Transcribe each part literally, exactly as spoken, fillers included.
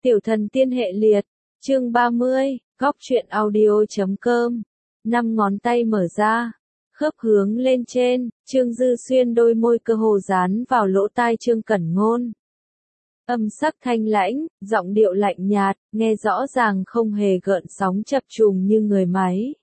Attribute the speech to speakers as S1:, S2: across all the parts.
S1: Tiểu thần tiên hệ liệt, chương ba mươi, góc truyện audio chấm com. Năm ngón tay mở ra, khớp hướng lên trên, Trương Dư Xuyên đôi môi cơ hồ dán vào lỗ tai Trương Cẩn Ngôn. Âm sắc thanh lãnh, giọng điệu lạnh nhạt, nghe rõ ràng không hề gợn sóng chập trùng như người máy.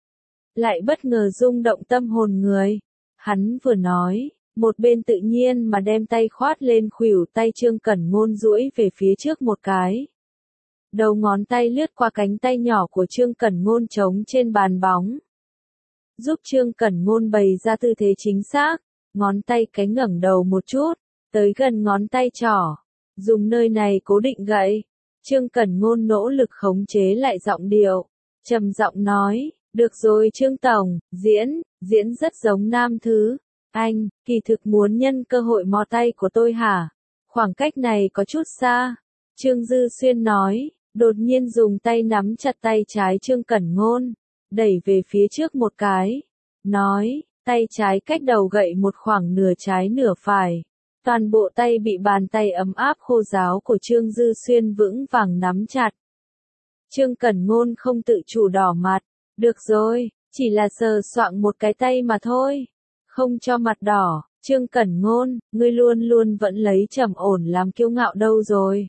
S1: Lại bất ngờ rung động tâm hồn người. Hắn vừa nói, một bên tự nhiên mà đem tay khoát lên khuỷu tay Trương Cẩn Ngôn duỗi về phía trước một cái. Đầu ngón tay lướt qua cánh tay nhỏ của Trương Cẩn Ngôn trống trên bàn bóng. Giúp Trương Cẩn Ngôn bày ra tư thế chính xác, ngón tay cái ngẩng đầu một chút, tới gần ngón tay trỏ, dùng nơi này cố định gậy. Trương Cẩn Ngôn nỗ lực khống chế lại giọng điệu, trầm giọng nói, được rồi Trương Tổng, diễn, diễn rất giống nam thứ. Anh, kỳ thực muốn nhân cơ hội mò tay của tôi hả? Khoảng cách này có chút xa. Trương Dư Xuyên nói, đột nhiên dùng tay nắm chặt tay trái Trương Cẩn Ngôn, đẩy về phía trước một cái. Nói, tay trái cách đầu gậy một khoảng nửa trái nửa phải. Toàn bộ tay bị bàn tay ấm áp khô ráo của Trương Dư Xuyên vững vàng nắm chặt. Trương Cẩn Ngôn không tự chủ đỏ mặt. Được rồi, chỉ là sờ soạng một cái tay mà thôi. Không cho mặt đỏ, Trương Cẩn Ngôn, ngươi luôn luôn vẫn lấy trầm ổn làm kiêu ngạo đâu rồi.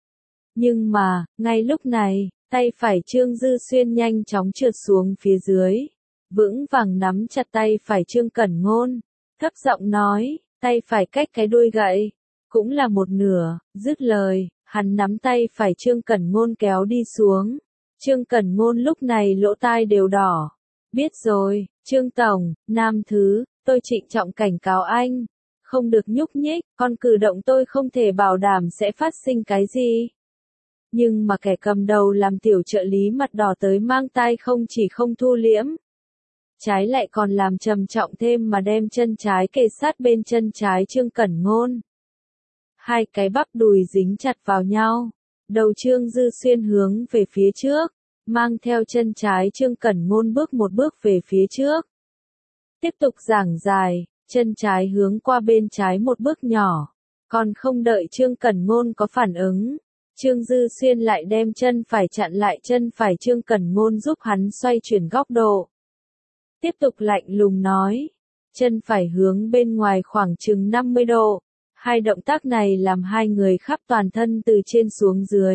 S1: Nhưng mà, ngay lúc này, tay phải Trương Dư Xuyên nhanh chóng trượt xuống phía dưới. Vững vàng nắm chặt tay phải Trương Cẩn Ngôn. Thấp giọng nói, tay phải cách cái đuôi gậy. Cũng là một nửa, dứt lời, hắn nắm tay phải Trương Cẩn Ngôn kéo đi xuống. Trương Cẩn Ngôn lúc này lỗ tai đều đỏ. Biết rồi, Trương Tổng, nam thứ, tôi trịnh trọng cảnh cáo anh. Không được nhúc nhích, con cử động tôi không thể bảo đảm sẽ phát sinh cái gì. Nhưng mà kẻ cầm đầu làm tiểu trợ lý mặt đỏ tới mang tai không chỉ không thu liễm. Trái lại còn làm trầm trọng thêm mà đem chân trái kề sát bên chân trái Trương Cẩn Ngôn. Hai cái bắp đùi dính chặt vào nhau. Đầu Trương Dư Xuyên hướng về phía trước, mang theo chân trái Trương Cẩn Ngôn bước một bước về phía trước. Tiếp tục giảng dài, chân trái hướng qua bên trái một bước nhỏ, còn không đợi Trương Cẩn Ngôn có phản ứng, Trương Dư Xuyên lại đem chân phải chặn lại chân phải Trương Cẩn Ngôn giúp hắn xoay chuyển góc độ. Tiếp tục lạnh lùng nói, chân phải hướng bên ngoài khoảng chừng năm mươi độ. Hai động tác này làm hai người khắp toàn thân từ trên xuống dưới.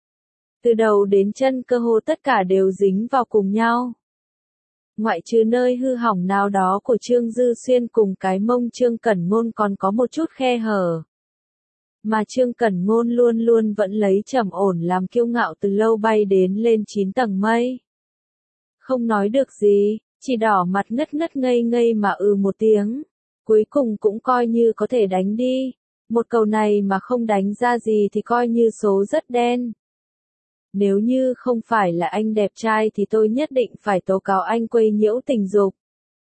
S1: Từ đầu đến chân cơ hồ tất cả đều dính vào cùng nhau. Ngoại trừ nơi hư hỏng nào đó của Trương Dư Xuyên cùng cái mông Trương Cẩn Ngôn còn có một chút khe hở. Mà Trương Cẩn Ngôn luôn luôn vẫn lấy trầm ổn làm kiêu ngạo từ lâu bay đến lên chín tầng mây. Không nói được gì, chỉ đỏ mặt ngất ngất ngây ngây mà ừ một tiếng. Cuối cùng cũng coi như có thể đánh đi. Một cầu này mà không đánh ra gì thì coi như số rất đen. Nếu như không phải là anh đẹp trai thì tôi nhất định phải tố cáo anh quấy nhiễu tình dục.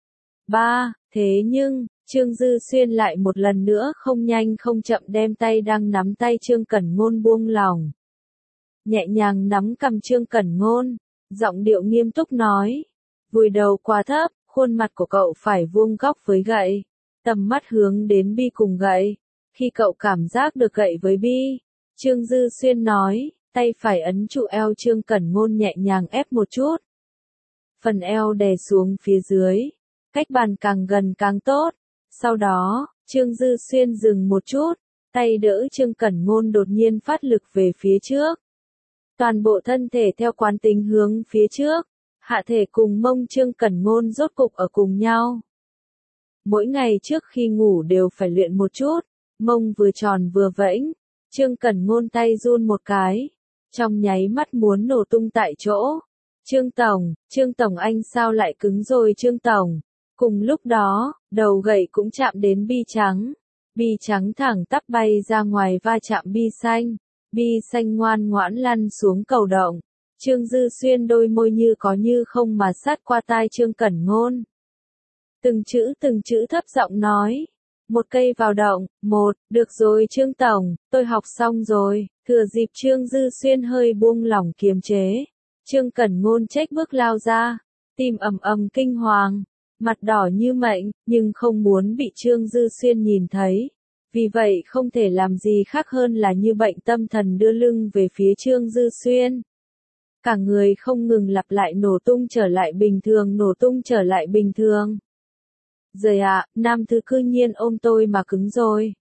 S1: ba. Thế nhưng, Trương Dư Xuyên lại một lần nữa không nhanh không chậm đem tay đang nắm tay Trương Cẩn Ngôn buông lỏng. Nhẹ nhàng nắm cầm Trương Cẩn Ngôn, giọng điệu nghiêm túc nói. Vùi đầu quá thấp, khuôn mặt của cậu phải vuông góc với gậy. Tầm mắt hướng đến bi cùng gậy. Khi cậu cảm giác được gậy với bi, Trương Dư Xuyên nói, tay phải ấn trụ eo Trương Cẩn Ngôn nhẹ nhàng ép một chút. Phần eo đè xuống phía dưới, cách bàn càng gần càng tốt. Sau đó, Trương Dư Xuyên dừng một chút, tay đỡ Trương Cẩn Ngôn đột nhiên phát lực về phía trước. Toàn bộ thân thể theo quán tính hướng phía trước, hạ thể cùng mông Trương Cẩn Ngôn rốt cục ở cùng nhau. Mỗi ngày trước khi ngủ đều phải luyện một chút, mông vừa tròn vừa vẫy. Trương Cẩn Ngôn tay run một cái, trong nháy mắt muốn nổ tung tại chỗ. Trương Tổng, Trương Tổng anh sao lại cứng rồi Trương Tổng. Cùng lúc đó, đầu gậy cũng chạm đến bi trắng. Bi trắng thẳng tắp bay ra ngoài va chạm bi xanh. Bi xanh ngoan ngoãn lăn xuống cầu động. Trương Dư Xuyên đôi môi như có như không mà sát qua tai Trương Cẩn Ngôn. Từng chữ từng chữ thấp giọng nói. Một cây vào động, một, được rồi Trương Tổng, tôi học xong rồi. Thừa dịp Trương Dư Xuyên hơi buông lỏng kiềm chế. Trương Cẩn Ngôn chếch bước lao ra. Tim ầm ầm kinh hoàng. Mặt đỏ như mệnh, nhưng không muốn bị Trương Dư Xuyên nhìn thấy. Vì vậy không thể làm gì khác hơn là như bệnh tâm thần đưa lưng về phía Trương Dư Xuyên. Cả người không ngừng lặp lại nổ tung trở lại bình thường, nổ tung trở lại bình thường. Rồi ạ, à, nam thứ cư nhiên ôm tôi mà cứng rồi.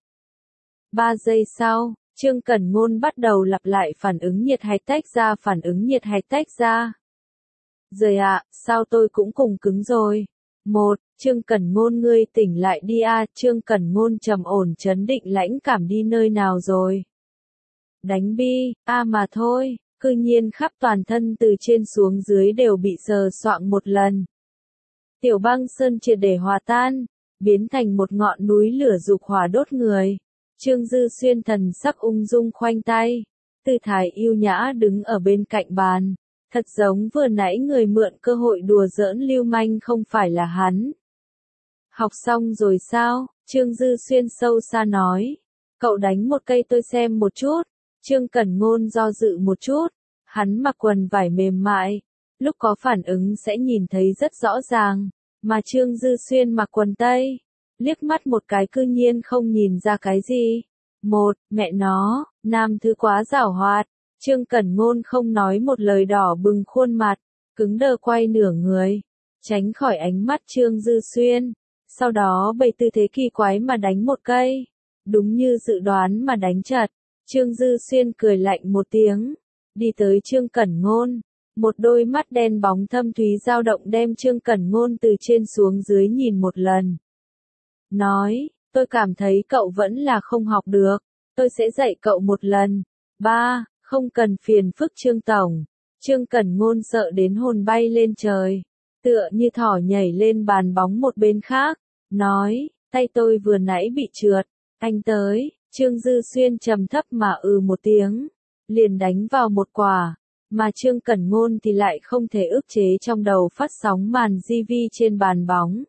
S1: Ba giây sau, Trương Cẩn Ngôn bắt đầu lặp lại phản ứng nhiệt hạch tách ra, phản ứng nhiệt hạch tách ra. Rồi ạ, à, sao tôi cũng cùng cứng rồi. Một, Trương Cẩn Ngôn ngươi tỉnh lại đi a. À, Trương Cẩn Ngôn trầm ổn trấn định lãnh cảm đi nơi nào rồi. Đánh bi, a à mà thôi, cư nhiên khắp toàn thân từ trên xuống dưới đều bị sờ soạng một lần. Tiểu băng sơn triệt để hòa tan, biến thành một ngọn núi lửa dục hỏa đốt người. Trương Dư Xuyên thần sắc ung dung khoanh tay, tư thái yêu nhã đứng ở bên cạnh bàn. Thật giống vừa nãy người mượn cơ hội đùa giỡn lưu manh không phải là hắn. Học xong rồi sao? Trương Dư Xuyên sâu xa nói. Cậu đánh một cây tôi xem một chút. Trương Cẩn Ngôn do dự một chút. Hắn mặc quần vải mềm mại. Lúc có phản ứng sẽ nhìn thấy rất rõ ràng. Mà Trương Dư Xuyên mặc quần tây. Liếc mắt một cái cư nhiên không nhìn ra cái gì. Một, mẹ nó, nam thứ quá giảo hoạt. Trương Cẩn Ngôn không nói một lời đỏ bừng khuôn mặt, cứng đờ quay nửa người, tránh khỏi ánh mắt Trương Dư Xuyên, sau đó bày tư thế kỳ quái mà đánh một cây, đúng như dự đoán mà đánh chật. Trương Dư Xuyên cười lạnh một tiếng, đi tới Trương Cẩn Ngôn, một đôi mắt đen bóng thâm thúy dao động đem Trương Cẩn Ngôn từ trên xuống dưới nhìn một lần. Nói, tôi cảm thấy cậu vẫn là không học được, tôi sẽ dạy cậu một lần. Ba. Không cần phiền phức Trương Tổng. Trương Cẩn Ngôn sợ đến hồn bay lên trời. Tựa như thỏ nhảy lên bàn bóng một bên khác. Nói, tay tôi vừa nãy bị trượt. Anh tới. Trương Dư Xuyên trầm thấp mà ừ một tiếng. Liền đánh vào một quả. Mà Trương Cẩn Ngôn thì lại không thể ức chế trong đầu phát sóng màn gi vi trên bàn bóng.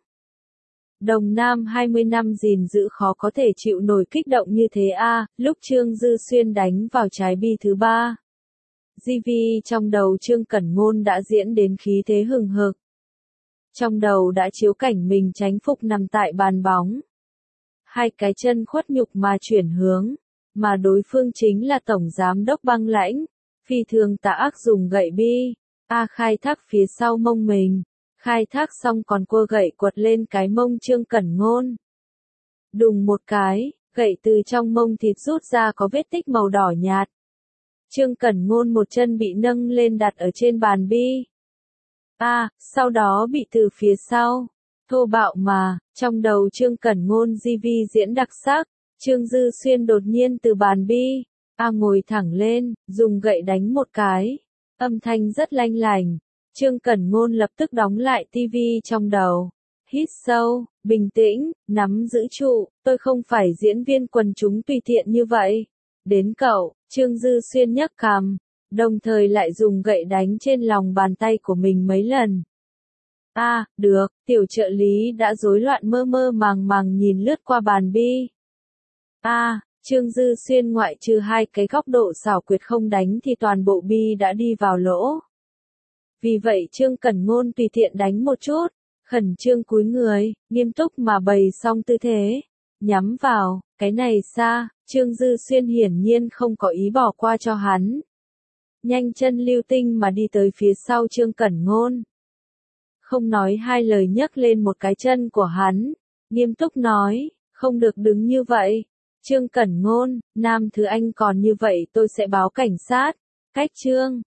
S1: Đồng Nam hai mươi năm gìn giữ khó có thể chịu nổi kích động như thế a. À, lúc Trương Dư Xuyên đánh vào trái bi thứ ba. gi vi trong đầu Trương Cẩn Ngôn đã diễn đến khí thế hừng hực. Trong đầu đã chiếu cảnh mình tránh phục nằm tại bàn bóng. Hai cái chân khuất nhục mà chuyển hướng. Mà đối phương chính là Tổng Giám đốc Băng Lãnh. Phi thường tà ác dùng gậy bi. A khai thác phía sau mông mình. Khai thác xong còn cua gậy quật lên cái mông Trương Cẩn Ngôn. Đùng một cái, gậy từ trong mông thịt rút ra có vết tích màu đỏ nhạt. Trương Cẩn Ngôn một chân bị nâng lên đặt ở trên bàn bi. A, à, sau đó bị từ phía sau. Thô bạo mà, trong đầu Trương Cẩn Ngôn gi vi diễn đặc sắc. Trương Dư Xuyên đột nhiên từ bàn bi. A à, ngồi thẳng lên, dùng gậy đánh một cái. Âm thanh rất lanh lành. Trương Cẩn Ngôn lập tức đóng lại tivi trong đầu. Hít sâu, bình tĩnh, nắm giữ trụ, tôi không phải diễn viên quần chúng tùy tiện như vậy. Đến cậu, Trương Dư Xuyên nhấc cằm, đồng thời lại dùng gậy đánh trên lòng bàn tay của mình mấy lần. A, à, được, tiểu trợ lý đã rối loạn mơ mơ màng màng nhìn lướt qua bàn bi. A, à, Trương Dư Xuyên ngoại trừ hai cái góc độ xảo quyệt không đánh thì toàn bộ bi đã đi vào lỗ. Vì vậy Trương Cẩn Ngôn tùy tiện đánh một chút, khẩn trương cúi người, nghiêm túc mà bày xong tư thế, nhắm vào, cái này xa, Trương Dư Xuyên hiển nhiên không có ý bỏ qua cho hắn. Nhanh chân lưu tinh mà đi tới phía sau Trương Cẩn Ngôn. Không nói hai lời nhấc lên một cái chân của hắn, nghiêm túc nói, không được đứng như vậy. Trương Cẩn Ngôn, nam thứ anh còn như vậy tôi sẽ báo cảnh sát. Cách Trương